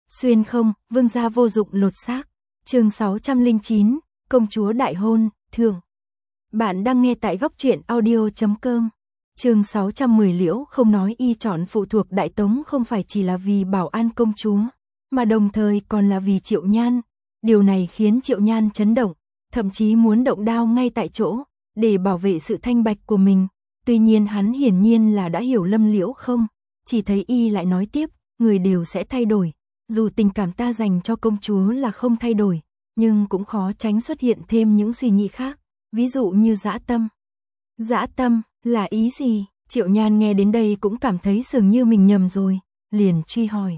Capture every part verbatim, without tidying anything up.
Xuyên không, vương gia vô dụng lột xác. Chương sáu trăm lẻ chín, công chúa đại hôn, thưởng. Bạn đang nghe tại góc truyện audio chấm com. Chương sáu trăm mười Liễu không nói y chọn phụ thuộc Đại Tống không phải chỉ là vì bảo an công chúa, mà đồng thời còn là vì Triệu Nhan. Điều này khiến Triệu Nhan chấn động, thậm chí muốn động đao ngay tại chỗ, để bảo vệ sự thanh bạch của mình. Tuy nhiên hắn hiển nhiên là đã hiểu lầm Liễu không, chỉ thấy y lại nói tiếp, người đều sẽ thay đổi. Dù tình cảm ta dành cho công chúa là không thay đổi, nhưng cũng khó tránh xuất hiện thêm những suy nghĩ khác, ví dụ như dã tâm. Dã tâm, là ý gì? Triệu Nhan nghe đến đây cũng cảm thấy dường như mình nhầm rồi, liền truy hỏi.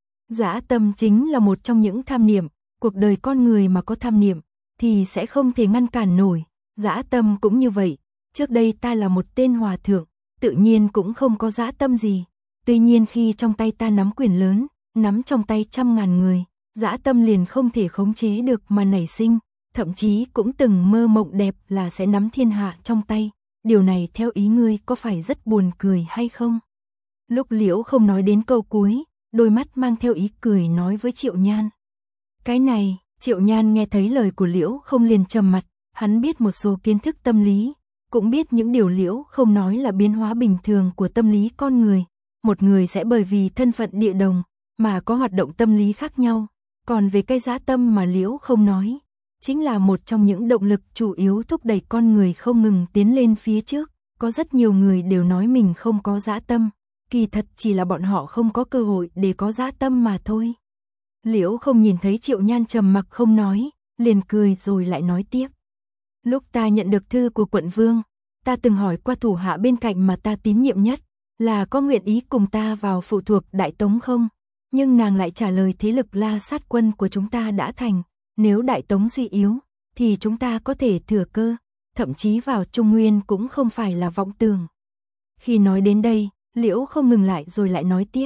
Dã tâm chính là một trong những tham niệm, cuộc đời con người mà có tham niệm, thì sẽ không thể ngăn cản nổi, dã tâm cũng như vậy. Trước đây ta là một tên hòa thượng, tự nhiên cũng không có dã tâm gì. Tuy nhiên khi trong tay ta nắm quyền lớn, nắm trong tay trăm ngàn người, dã tâm liền không thể khống chế được mà nảy sinh, thậm chí cũng từng mơ mộng đẹp là sẽ nắm thiên hạ trong tay. Điều này theo ý ngươi có phải rất buồn cười hay không? Lúc Liễu không nói đến câu cuối, đôi mắt mang theo ý cười nói với Triệu Nhan. Cái này, Triệu Nhan nghe thấy lời của Liễu không liền trầm mặt, hắn biết một số kiến thức tâm lý, cũng biết những điều Liễu không nói là biến hóa bình thường của tâm lý con người. Một người sẽ bởi vì thân phận địa đồng mà có hoạt động tâm lý khác nhau, còn về cái dã tâm mà Liễu không nói, chính là một trong những động lực chủ yếu thúc đẩy con người không ngừng tiến lên phía trước. Có rất nhiều người đều nói mình không có dã tâm, kỳ thật chỉ là bọn họ không có cơ hội để có dã tâm mà thôi. Liễu không nhìn thấy Triệu Nhan trầm mặc không nói, liền cười rồi lại nói tiếp. Lúc ta nhận được thư của quận vương, ta từng hỏi qua thủ hạ bên cạnh mà ta tín nhiệm nhất, là có nguyện ý cùng ta vào phụ thuộc Đại Tống không? Nhưng nàng lại trả lời thế lực La Sát quân của chúng ta đã thành, nếu Đại Tống suy yếu, thì chúng ta có thể thừa cơ, thậm chí vào Trung Nguyên cũng không phải là vọng tưởng. Khi nói đến đây, Liễu không ngừng lại rồi lại nói tiếp.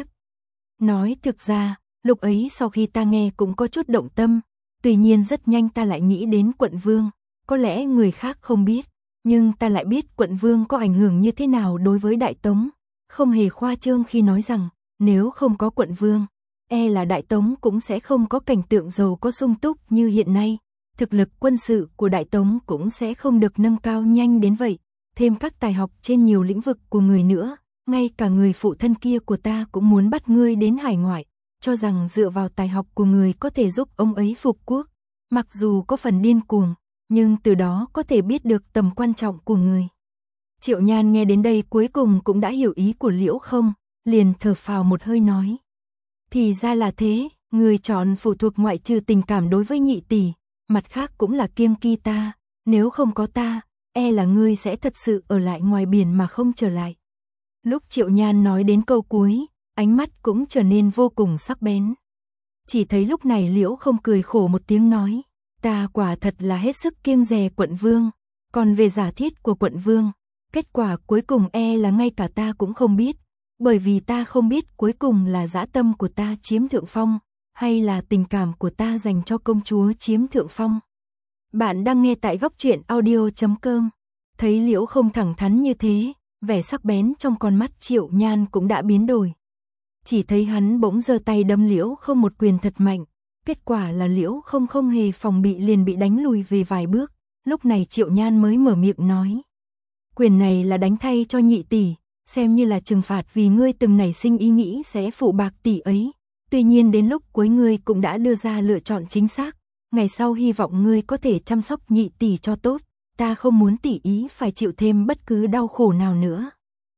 Nói thực ra, lúc ấy sau khi ta nghe cũng có chút động tâm, tuy nhiên rất nhanh ta lại nghĩ đến quận vương, có lẽ người khác không biết, nhưng ta lại biết quận vương có ảnh hưởng như thế nào đối với Đại Tống. Không hề khoa trương khi nói rằng, nếu không có quận vương, e là Đại Tống cũng sẽ không có cảnh tượng giàu có sung túc như hiện nay. Thực lực quân sự của Đại Tống cũng sẽ không được nâng cao nhanh đến vậy. Thêm các tài học trên nhiều lĩnh vực của người nữa, ngay cả người phụ thân kia của ta cũng muốn bắt ngươi đến hải ngoại, cho rằng dựa vào tài học của người có thể giúp ông ấy phục quốc. Mặc dù có phần điên cuồng, nhưng từ đó có thể biết được tầm quan trọng của người. Triệu Nhan nghe đến đây cuối cùng cũng đã hiểu ý của Liễu không, liền thở phào một hơi nói. Thì ra là thế, người chọn phụ thuộc ngoại trừ tình cảm đối với nhị tỷ, mặt khác cũng là kiêng kỵ ta, nếu không có ta, e là ngươi sẽ thật sự ở lại ngoài biển mà không trở lại. Lúc Triệu Nhan nói đến câu cuối, ánh mắt cũng trở nên vô cùng sắc bén. Chỉ thấy lúc này Liễu không cười khổ một tiếng nói, ta quả thật là hết sức kiêng dè quận vương, còn về giả thiết của quận vương, kết quả cuối cùng e là ngay cả ta cũng không biết, bởi vì ta không biết cuối cùng là dã tâm của ta chiếm thượng phong, hay là tình cảm của ta dành cho công chúa chiếm thượng phong. Bạn đang nghe tại góc truyện audio chấm com. Thấy Liễu không thẳng thắn như thế, vẻ sắc bén trong con mắt Triệu Nhan cũng đã biến đổi. Chỉ thấy hắn bỗng giơ tay đâm Liễu không một quyền thật mạnh, kết quả là Liễu không không hề phòng bị liền bị đánh lùi về vài bước. Lúc này Triệu Nhan mới mở miệng nói. Quyền này là đánh thay cho nhị tỷ, xem như là trừng phạt vì ngươi từng nảy sinh ý nghĩ sẽ phụ bạc tỷ ấy. Tuy nhiên đến lúc cuối ngươi cũng đã đưa ra lựa chọn chính xác, ngày sau hy vọng ngươi có thể chăm sóc nhị tỷ cho tốt, ta không muốn tỷ ý phải chịu thêm bất cứ đau khổ nào nữa.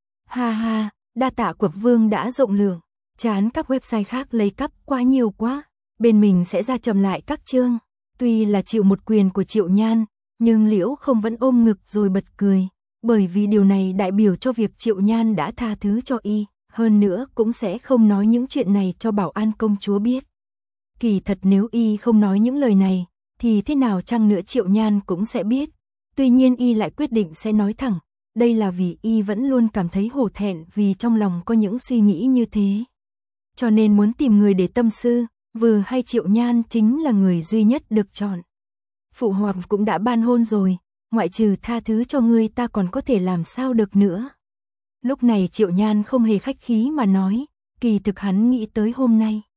Ha ha, đa tạ quận vương đã rộng lượng, chán các website khác lấy cắp quá nhiều quá, bên mình sẽ ra chậm lại các chương. Tuy là chịu một quyền của Triệu Nhan, nhưng Liễu không vẫn ôm ngực rồi bật cười. Bởi vì điều này đại biểu cho việc Triệu Nhan đã tha thứ cho y, hơn nữa cũng sẽ không nói những chuyện này cho Bảo An công chúa biết. Kỳ thật nếu y không nói những lời này, thì thế nào chăng nữa Triệu Nhan cũng sẽ biết. Tuy nhiên y lại quyết định sẽ nói thẳng, đây là vì y vẫn luôn cảm thấy hổ thẹn vì trong lòng có những suy nghĩ như thế. Cho nên muốn tìm người để tâm sự, vừa hay Triệu Nhan chính là người duy nhất được chọn. Phụ hoàng cũng đã ban hôn rồi, ngoại trừ tha thứ cho ngươi ta còn có thể làm sao được nữa. Lúc này Triệu Nhan không hề khách khí mà nói, kỳ thực hắn nghĩ tới hôm nay.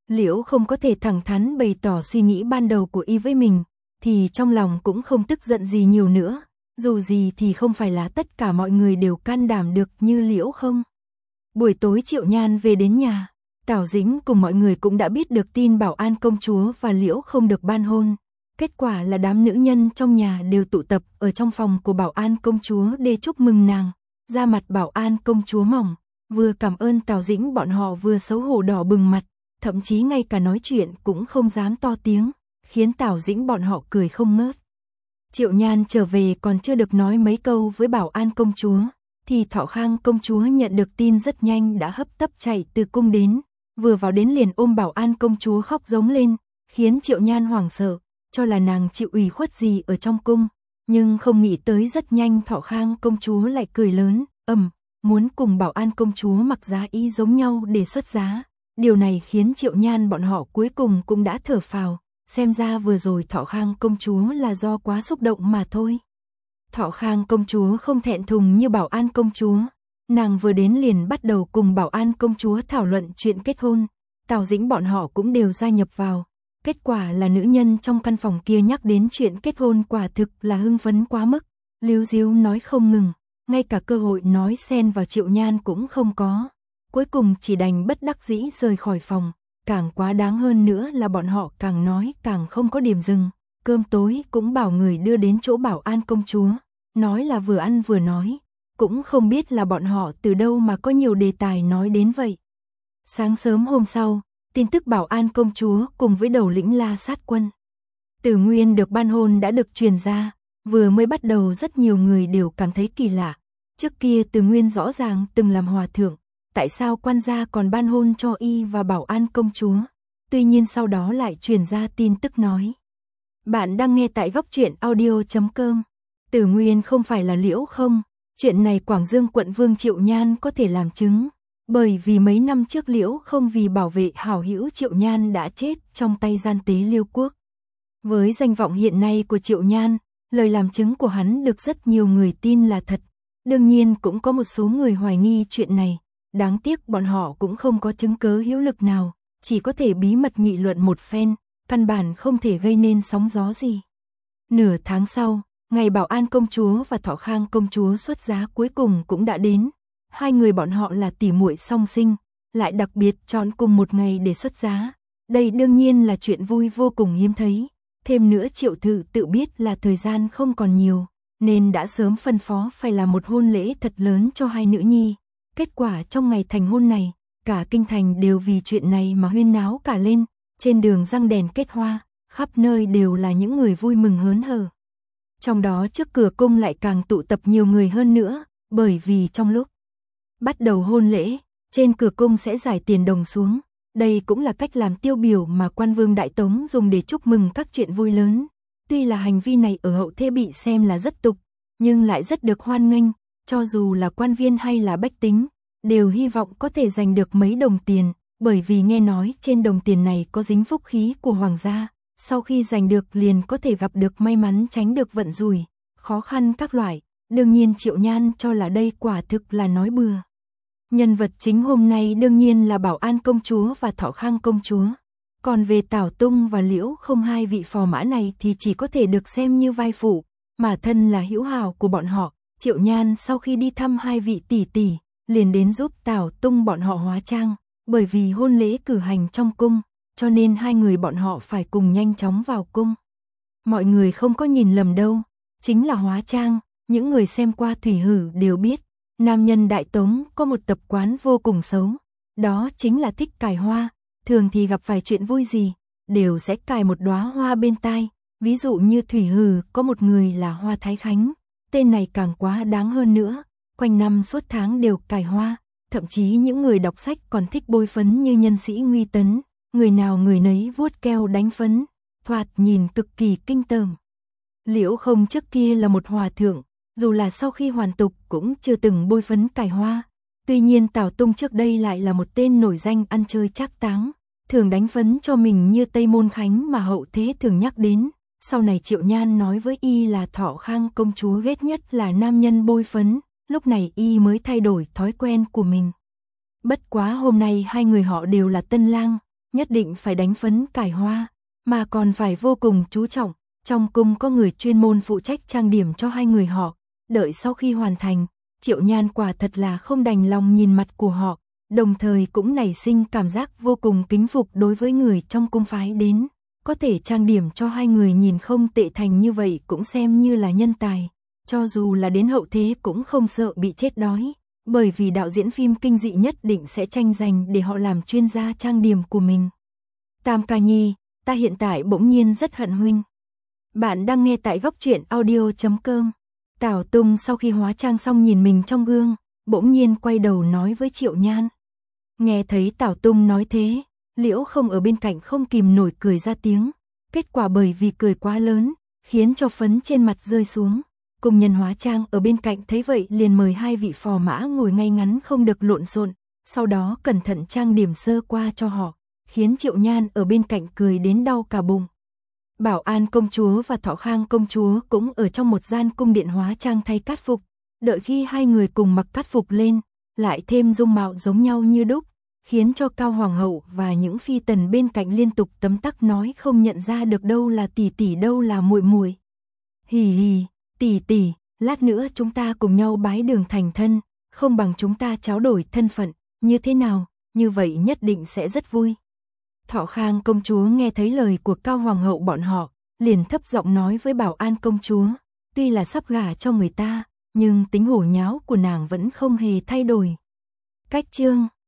Liễu không có thể thẳng thắn bày tỏ suy nghĩ ban đầu của y với mình, thì trong lòng cũng không tức giận gì nhiều nữa, dù gì thì không phải là tất cả mọi người đều can đảm được như Liễu không. Buổi tối Triệu Nhan về đến nhà, Tào Dĩnh cùng mọi người cũng đã biết được tin Bảo An công chúa và Liễu không được ban hôn. Kết quả là đám nữ nhân trong nhà đều tụ tập ở trong phòng của Bảo An công chúa để chúc mừng nàng. Da mặt Bảo An công chúa mỏng, vừa cảm ơn Tào Dĩnh bọn họ vừa xấu hổ đỏ bừng mặt, thậm chí ngay cả nói chuyện cũng không dám to tiếng, khiến Tào Dĩnh bọn họ cười không ngớt. Triệu Nhan trở về còn chưa được nói mấy câu với Bảo An công chúa, thì Thọ Khang công chúa nhận được tin rất nhanh đã hấp tấp chạy từ cung đến, vừa vào đến liền ôm Bảo An công chúa khóc giống lên, khiến Triệu Nhan hoảng sợ, cho là nàng chịu ủy khuất gì ở trong cung, nhưng không nghĩ tới rất nhanh Thọ Khang công chúa lại cười lớn, ầm, muốn cùng Bảo An công chúa mặc giá y giống nhau để xuất giá. Điều này khiến Triệu Nhan bọn họ cuối cùng cũng đã thở phào, xem ra vừa rồi Thọ Khang công chúa là do quá xúc động mà thôi. Thọ Khang công chúa không thẹn thùng như Bảo An công chúa, nàng vừa đến liền bắt đầu cùng Bảo An công chúa thảo luận chuyện kết hôn, Tào Dĩnh bọn họ cũng đều gia nhập vào. Kết quả là nữ nhân trong căn phòng kia nhắc đến chuyện kết hôn quả thực là hưng phấn quá mức, líu díu nói không ngừng, ngay cả cơ hội nói xen vào Triệu Nhan cũng không có. Cuối cùng chỉ đành bất đắc dĩ rời khỏi phòng, càng quá đáng hơn nữa là bọn họ càng nói càng không có điểm dừng, cơm tối cũng bảo người đưa đến chỗ Bảo An công chúa, nói là vừa ăn vừa nói, cũng không biết là bọn họ từ đâu mà có nhiều đề tài nói đến vậy. Sáng sớm hôm sau, tin tức Bảo An công chúa cùng với đầu lĩnh La Sát quân Từ Nguyên được ban hôn đã được truyền ra, vừa mới bắt đầu rất nhiều người đều cảm thấy kỳ lạ, trước kia Từ Nguyên rõ ràng từng làm hòa thượng, tại sao quan gia còn ban hôn cho y và Bảo An công chúa? Tuy nhiên sau đó lại truyền ra tin tức nói. Bạn đang nghe tại góc truyện audio chấm com. Từ Nguyên không phải là Liễu không? Chuyện này Quảng Dương quận Vương Triệu Nhan có thể làm chứng, bởi vì mấy năm trước Liễu không vì bảo vệ hảo hữu Triệu Nhan đã chết trong tay gian tế Liêu Quốc. Với danh vọng hiện nay của Triệu Nhan, lời làm chứng của hắn được rất nhiều người tin là thật. Đương nhiên cũng có một số người hoài nghi chuyện này. Đáng tiếc bọn họ cũng không có chứng cứ hữu lực nào, chỉ có thể bí mật nghị luận một phen, căn bản không thể gây nên sóng gió gì. Nửa tháng sau, ngày Bảo An công chúa và Thọ Khang công chúa xuất giá cuối cùng cũng đã đến. Hai người bọn họ là tỷ muội song sinh, lại đặc biệt chọn cùng một ngày để xuất giá. Đây đương nhiên là chuyện vui vô cùng hiếm thấy. Thêm nữa Triệu Thự tự biết là thời gian không còn nhiều, nên đã sớm phân phó phải làm một hôn lễ thật lớn cho hai nữ nhi. Kết quả trong ngày thành hôn này, cả kinh thành đều vì chuyện này mà huyên náo cả lên, trên đường răng đèn kết hoa, khắp nơi đều là những người vui mừng hớn hở. Trong đó trước cửa cung lại càng tụ tập nhiều người hơn nữa, bởi vì trong lúc bắt đầu hôn lễ, trên cửa cung sẽ giải tiền đồng xuống. Đây cũng là cách làm tiêu biểu mà quan vương Đại Tống dùng để chúc mừng các chuyện vui lớn. Tuy là hành vi này ở hậu thế bị xem là rất tục, nhưng lại rất được hoan nghênh. Cho dù là quan viên hay là bách tính, đều hy vọng có thể giành được mấy đồng tiền, bởi vì nghe nói trên đồng tiền này có dính phúc khí của hoàng gia, sau khi giành được liền có thể gặp được may mắn tránh được vận rủi, khó khăn các loại. Đương nhiên Triệu Nhan cho là đây quả thực là nói bừa. Nhân vật chính hôm nay đương nhiên là Bảo An công chúa và Thọ Khang công chúa. Còn về Tảo Tung và Liễu không, hai vị phò mã này thì chỉ có thể được xem như vai phụ, mà thân là hữu hảo của bọn họ. Triệu Nhan sau khi đi thăm hai vị tỷ tỷ, liền đến giúp Tảo Tung bọn họ hóa trang, bởi vì hôn lễ cử hành trong cung, cho nên hai người bọn họ phải cùng nhanh chóng vào cung. Mọi người không có nhìn lầm đâu, chính là hóa trang, những người xem qua thủy hử đều biết, nam nhân Đại Tống có một tập quán vô cùng xấu, đó chính là thích cài hoa, thường thì gặp phải chuyện vui gì, đều sẽ cài một đóa hoa bên tai, ví dụ như thủy hử có một người là Hoa Thái Khánh. Tên này càng quá đáng hơn nữa, quanh năm suốt tháng đều cài hoa, thậm chí những người đọc sách còn thích bôi phấn như nhân sĩ Nguy Tấn, người nào người nấy vuốt keo đánh phấn, thoạt nhìn cực kỳ kinh tởm. Liễu không trước kia là một hòa thượng, dù là sau khi hoàn tục cũng chưa từng bôi phấn cài hoa. Tuy nhiên Tảo Tung trước đây lại là một tên nổi danh ăn chơi trác táng, thường đánh phấn cho mình như Tây Môn Khánh mà hậu thế thường nhắc đến. Sau này Triệu Nhan nói với y là Thọ Khang công chúa ghét nhất là nam nhân bôi phấn, lúc này y mới thay đổi thói quen của mình. Bất quá hôm nay hai người họ đều là tân lang, nhất định phải đánh phấn cải hoa, mà còn phải vô cùng chú trọng. Trong cung có người chuyên môn phụ trách trang điểm cho hai người họ, đợi sau khi hoàn thành, Triệu Nhan quả thật là không đành lòng nhìn mặt của họ, đồng thời cũng nảy sinh cảm giác vô cùng kính phục đối với người trong cung phái đến, có thể trang điểm cho hai người nhìn không tệ thành như vậy cũng xem như là nhân tài, cho dù là đến hậu thế cũng không sợ bị chết đói, bởi vì đạo diễn phim kinh dị nhất định sẽ tranh giành để họ làm chuyên gia trang điểm của mình. Tam ca nhi, ta hiện tại bỗng nhiên rất hận huynh. Bạn đang nghe tại góc truyện audio chấm com. Tào Tung sau khi hóa trang xong nhìn mình trong gương, bỗng nhiên quay đầu nói với Triệu Nhan. Nghe thấy Tào Tung nói thế, Liễu Không ở bên cạnh không kìm nổi cười ra tiếng, kết quả bởi vì cười quá lớn, khiến cho phấn trên mặt rơi xuống. Công nhân hóa trang ở bên cạnh thấy vậy liền mời hai vị phò mã ngồi ngay ngắn không được lộn xộn, sau đó cẩn thận trang điểm sơ qua cho họ, khiến Triệu Nhan ở bên cạnh cười đến đau cả bụng. Bảo An công chúa và Thọ Khang công chúa cũng ở trong một gian cung điện hóa trang thay cát phục, đợi khi hai người cùng mặc cát phục lên, lại thêm dung mạo giống nhau như đúc, khiến cho Cao Hoàng hậu và những phi tần bên cạnh liên tục tấm tắc nói không nhận ra được đâu là tỷ tỷ đâu là muội muội. Hì hì, tỷ tỷ, lát nữa chúng ta cùng nhau bái đường thành thân, không bằng chúng ta tráo đổi thân phận, như thế nào, như vậy nhất định sẽ rất vui. Thọ Khang công chúa nghe thấy lời của Cao Hoàng hậu bọn họ, liền thấp giọng nói với Bảo An công chúa, tuy là sắp gả cho người ta, nhưng tính hổ nháo của nàng vẫn không hề thay đổi. Cách chương